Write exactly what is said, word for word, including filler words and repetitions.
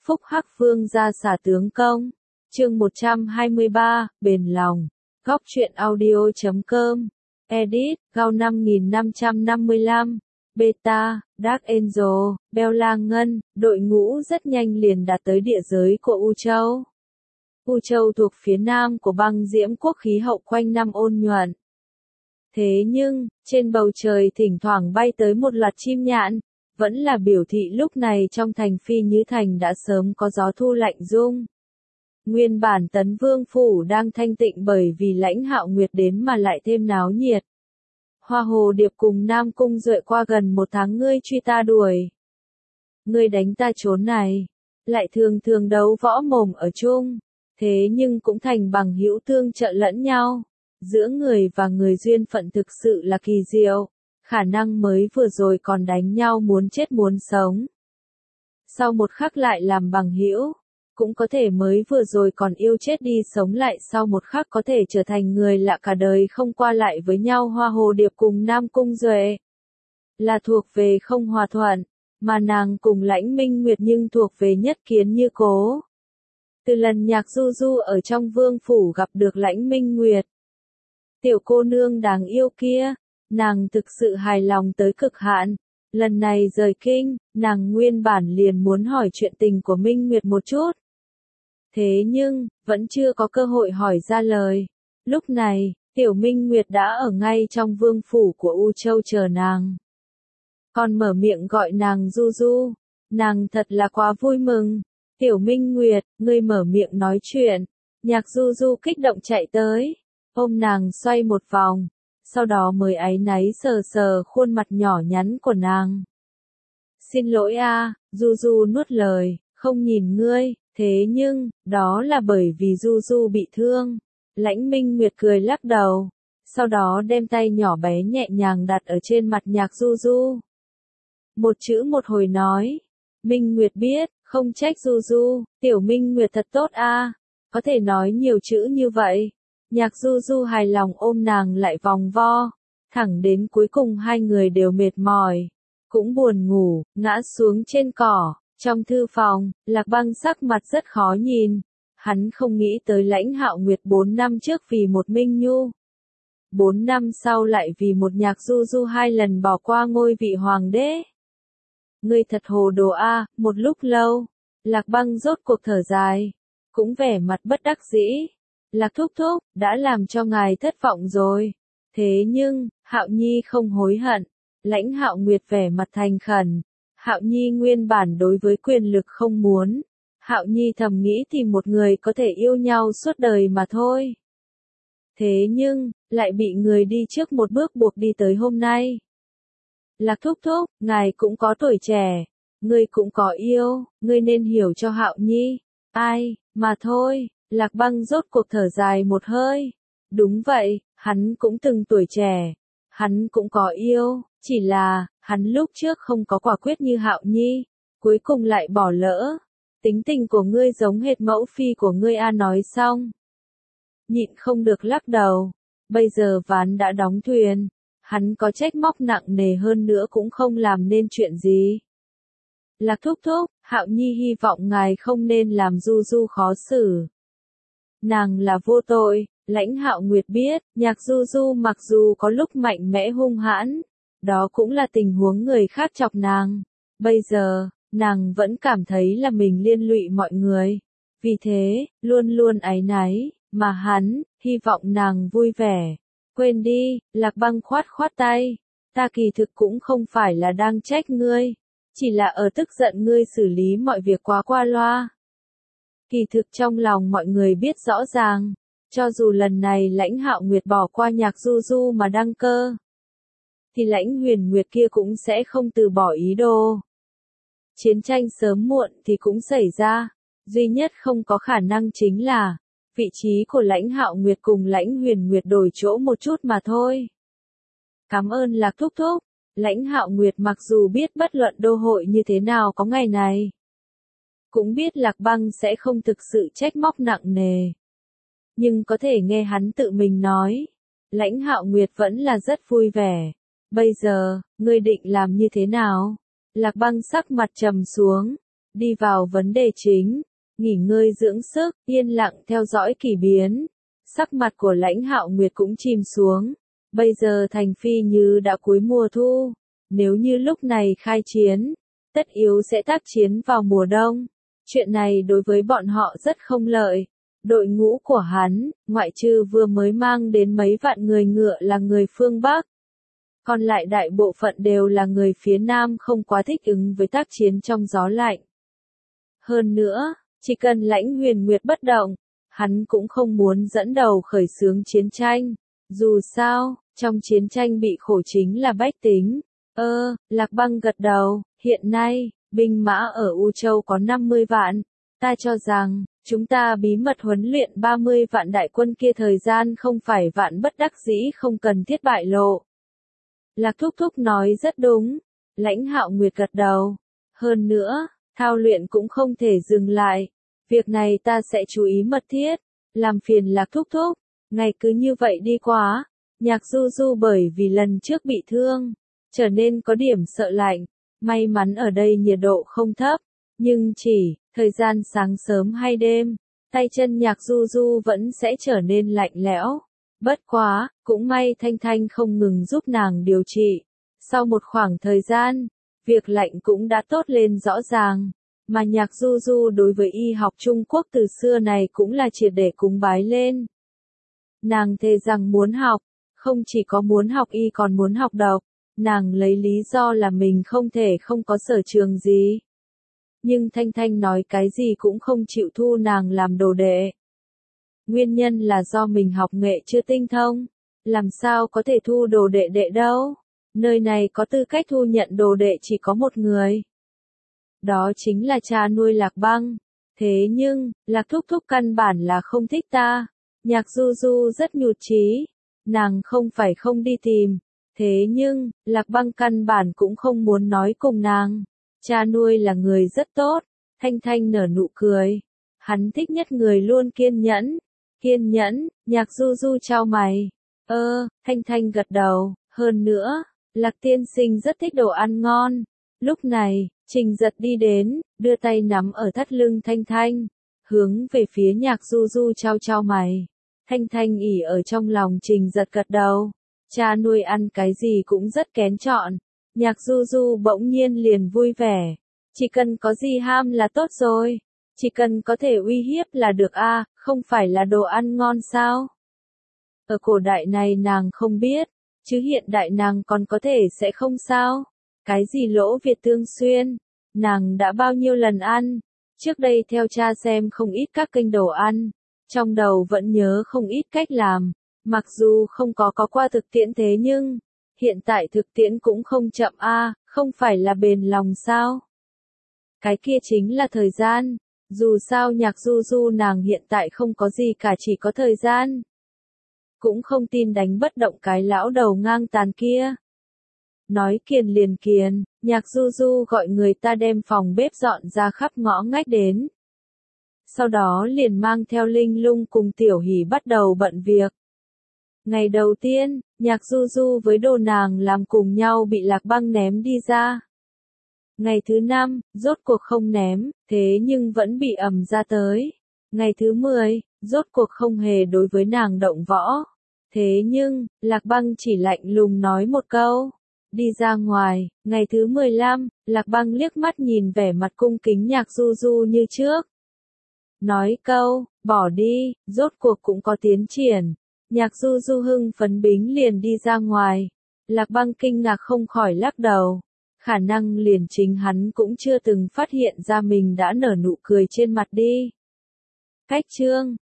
Phúc Hắc Vương ra xả tướng công. Chương một trăm hai mươi ba, bền lòng. Góc truyện audio chấm com. Edit, Gao năm nghìn năm trăm năm mươi lăm. Beta, Dark Angel, Bella Ngân, đội ngũ rất nhanh liền đạt tới địa giới của U Châu. U Châu thuộc phía nam của băng diễm quốc, khí hậu quanh năm ôn nhuận. Thế nhưng, trên bầu trời thỉnh thoảng bay tới một loạt chim nhạn, vẫn là biểu thị lúc này trong thành Phi Như Thành đã sớm có gió thu lạnh rung. Nguyên bản Tấn Vương Phủ đang thanh tịnh bởi vì Lãnh Hạo Nguyệt đến mà lại thêm náo nhiệt. Hoa Hồ Điệp cùng Nam Cung Duệ qua gần một tháng ngươi truy ta đuổi. Ngươi đánh ta trốn này, lại thường thường đấu võ mồm ở chung, thế nhưng cũng thành bằng hữu tương trợ lẫn nhau. Giữa người và người duyên phận thực sự là kỳ diệu, khả năng mới vừa rồi còn đánh nhau muốn chết muốn sống. Sau một khắc lại làm bằng hữu, cũng có thể mới vừa rồi còn yêu chết đi sống lại sau một khắc có thể trở thành người lạ cả đời không qua lại với nhau. Hoa Hồ Điệp cùng Nam Cung Duệ là thuộc về không hòa thuận, mà nàng cùng Lãnh Minh Nguyệt nhưng thuộc về nhất kiến như cố. Từ lần Nhạc Du Du ở trong vương phủ gặp được Lãnh Minh Nguyệt, tiểu cô nương đáng yêu kia, nàng thực sự hài lòng tới cực hạn. Lần này rời kinh, nàng nguyên bản liền muốn hỏi chuyện tình của Minh Nguyệt một chút. Thế nhưng, vẫn chưa có cơ hội hỏi ra lời. Lúc này, tiểu Minh Nguyệt đã ở ngay trong vương phủ của U Châu chờ nàng. Còn mở miệng gọi nàng Du Du. Nàng thật là quá vui mừng. Tiểu Minh Nguyệt, ngươi mở miệng nói chuyện. Nhạc Du Du kích động chạy tới, ôm nàng xoay một vòng, sau đó mới áy náy sờ sờ khuôn mặt nhỏ nhắn của nàng. Xin lỗi a, Du Du nuốt lời, không nhìn ngươi, thế nhưng, đó là bởi vì Du Du bị thương. Lãnh Minh Nguyệt cười lắc đầu, sau đó đem tay nhỏ bé nhẹ nhàng đặt ở trên mặt Nhạc Du Du. Một chữ một hồi nói, Minh Nguyệt biết, không trách Du Du, tiểu Minh Nguyệt thật tốt a, có thể nói nhiều chữ như vậy. Nhạc Du Du hài lòng ôm nàng lại vòng vo, thẳng đến cuối cùng hai người đều mệt mỏi, cũng buồn ngủ, ngã xuống trên cỏ. Trong thư phòng, Lạc Băng sắc mặt rất khó nhìn, hắn không nghĩ tới Lãnh Hạo Nguyệt bốn năm trước vì một Minh Nhu, bốn năm sau lại vì một Nhạc Du Du hai lần bỏ qua ngôi vị hoàng đế. Ngươi thật hồ đồ a. Một lúc lâu, Lạc Băng rốt cuộc thở dài, cũng vẻ mặt bất đắc dĩ. Lạc thúc thúc, đã làm cho ngài thất vọng rồi. Thế nhưng, Hạo Nhi không hối hận. Lãnh Hạo Nguyệt vẻ mặt thành khẩn. Hạo Nhi nguyên bản đối với quyền lực không muốn. Hạo Nhi thầm nghĩ tìm một người có thể yêu nhau suốt đời mà thôi. Thế nhưng, lại bị người đi trước một bước buộc đi tới hôm nay. Lạc thúc thúc, ngài cũng có tuổi trẻ. Ngươi cũng có yêu, ngươi nên hiểu cho Hạo Nhi. Ai, mà thôi. Lạc Băng rốt cuộc thở dài một hơi. Đúng vậy, hắn cũng từng tuổi trẻ. Hắn cũng có yêu, chỉ là, hắn lúc trước không có quả quyết như Hạo Nhi, cuối cùng lại bỏ lỡ. Tính tình của ngươi giống hệt mẫu phi của ngươi a. Nói xong, nhịn không được lắc đầu. Bây giờ ván đã đóng thuyền, hắn có trách móc nặng nề hơn nữa cũng không làm nên chuyện gì. Lạc thúc thúc, Hạo Nhi hy vọng ngài không nên làm Du Du khó xử. Nàng là vô tội. Lãnh Hạo Nguyệt biết, Nhạc Du Du mặc dù có lúc mạnh mẽ hung hãn, đó cũng là tình huống người khác chọc nàng. Bây giờ, nàng vẫn cảm thấy là mình liên lụy mọi người. Vì thế, luôn luôn áy náy, mà hắn, hy vọng nàng vui vẻ. Quên đi, Lạc Băng khoát khoát tay. Ta kỳ thực cũng không phải là đang trách ngươi, chỉ là ở tức giận ngươi xử lý mọi việc quá qua loa. Kỳ thực trong lòng mọi người biết rõ ràng. Cho dù lần này Lãnh Hạo Nguyệt bỏ qua Nhạc Du Du mà đăng cơ, thì Lãnh Huyền Nguyệt kia cũng sẽ không từ bỏ ý đồ. Chiến tranh sớm muộn thì cũng xảy ra, duy nhất không có khả năng chính là, vị trí của Lãnh Hạo Nguyệt cùng Lãnh Huyền Nguyệt đổi chỗ một chút mà thôi. Cảm ơn Lạc thúc thúc. Lãnh Hạo Nguyệt mặc dù biết bất luận đô hội như thế nào có ngày này, cũng biết Lạc Băng sẽ không thực sự trách móc nặng nề. Nhưng có thể nghe hắn tự mình nói, Lãnh Hạo Nguyệt vẫn là rất vui vẻ. Bây giờ, ngươi định làm như thế nào? Lạc Băng sắc mặt trầm xuống, đi vào vấn đề chính, nghỉ ngơi dưỡng sức, yên lặng theo dõi kỳ biến. Sắc mặt của Lãnh Hạo Nguyệt cũng chìm xuống, bây giờ thành phi như đã cuối mùa thu, nếu như lúc này khai chiến, tất yếu sẽ tác chiến vào mùa đông. Chuyện này đối với bọn họ rất không lợi. Đội ngũ của hắn, ngoại trừ vừa mới mang đến mấy vạn người ngựa là người phương Bắc, còn lại đại bộ phận đều là người phía Nam không quá thích ứng với tác chiến trong gió lạnh. Hơn nữa, chỉ cần Lãnh Huyền Nguyệt bất động, hắn cũng không muốn dẫn đầu khởi xướng chiến tranh. Dù sao, trong chiến tranh bị khổ chính là bách tính. Ơ, Lạc Băng gật đầu, hiện nay, binh mã ở U Châu có năm mươi vạn. Ta cho rằng, chúng ta bí mật huấn luyện ba mươi vạn đại quân kia thời gian không phải vạn bất đắc dĩ không cần thiết bại lộ. Lạc Thúc Thúc nói rất đúng. Lãnh Hạo Nguyệt gật đầu. Hơn nữa, thao luyện cũng không thể dừng lại. Việc này ta sẽ chú ý mật thiết. Làm phiền Lạc Thúc Thúc. Ngày cứ như vậy đi quá. Nhạc Du Du bởi vì lần trước bị thương, trở nên có điểm sợ lạnh. May mắn ở đây nhiệt độ không thấp. Nhưng chỉ, thời gian sáng sớm hay đêm, tay chân Nhạc Du Du vẫn sẽ trở nên lạnh lẽo. Bất quá, cũng may Thanh Thanh không ngừng giúp nàng điều trị. Sau một khoảng thời gian, việc lạnh cũng đã tốt lên rõ ràng. Mà Nhạc Du Du đối với y học Trung Quốc từ xưa này cũng là triệt để cúng bái lên. Nàng thề rằng muốn học, không chỉ có muốn học y còn muốn học độc. Nàng lấy lý do là mình không thể không có sở trường gì. Nhưng Thanh Thanh nói cái gì cũng không chịu thu nàng làm đồ đệ. Nguyên nhân là do mình học nghệ chưa tinh thông. Làm sao có thể thu đồ đệ đệ đâu. Nơi này có tư cách thu nhận đồ đệ chỉ có một người. Đó chính là cha nuôi Lạc Băng. Thế nhưng, Lạc Thúc Thúc căn bản là không thích ta. Nhạc Du Du rất nhụt chí. Nàng không phải không đi tìm. Thế nhưng, Lạc Băng căn bản cũng không muốn nói cùng nàng. Cha nuôi là người rất tốt. Thanh Thanh nở nụ cười. Hắn thích nhất người luôn kiên nhẫn. Kiên nhẫn, Nhạc Du Du chau mày. Ơ, Thanh Thanh gật đầu. Hơn nữa, Lạc tiên sinh rất thích đồ ăn ngon. Lúc này, Trình Giật đi đến, đưa tay nắm ở thắt lưng Thanh Thanh, hướng về phía Nhạc Du Du chau chau mày. Thanh Thanh ỉ ở trong lòng Trình Giật gật đầu. Cha nuôi ăn cái gì cũng rất kén chọn. Nhạc Du Du bỗng nhiên liền vui vẻ. Chỉ cần có gì ham là tốt rồi. Chỉ cần có thể uy hiếp là được a, à, không phải là đồ ăn ngon sao? Ở cổ đại này nàng không biết, chứ hiện đại nàng còn có thể sẽ không sao? Cái gì lỗ Việt Tương Xuyên, nàng đã bao nhiêu lần ăn? Trước đây theo cha xem không ít các kênh đồ ăn, trong đầu vẫn nhớ không ít cách làm. Mặc dù không có có qua thực tiễn thế nhưng, hiện tại thực tiễn cũng không chậm a, à, không phải là bền lòng sao? Cái kia chính là thời gian. Dù sao Nhạc Du Du nàng hiện tại không có gì cả, chỉ có thời gian. Cũng không tin đánh bất động cái lão đầu ngang tàn kia. Nói kiền liền kiền, Nhạc Du Du gọi người ta đem phòng bếp dọn ra khắp ngõ ngách đến. Sau đó liền mang theo Linh Lung cùng Tiểu Hỷ bắt đầu bận việc. Ngày đầu tiên, Nhạc Du Du với đồ nàng làm cùng nhau bị Lạc Băng ném đi ra. Ngày thứ năm, rốt cuộc không ném, thế nhưng vẫn bị ầm ra tới. Ngày thứ mười, rốt cuộc không hề đối với nàng động võ. Thế nhưng, Lạc Băng chỉ lạnh lùng nói một câu. Đi ra ngoài. Ngày thứ mười lăm, Lạc Băng liếc mắt nhìn vẻ mặt cung kính Nhạc Du Du như trước. Nói câu, bỏ đi, rốt cuộc cũng có tiến triển. Nhạc Du Du hưng phấn bính liền đi ra ngoài. Lạc Băng kinh ngạc không khỏi lắc đầu. Khả năng liền chính hắn cũng chưa từng phát hiện ra mình đã nở nụ cười trên mặt đi. Cách chương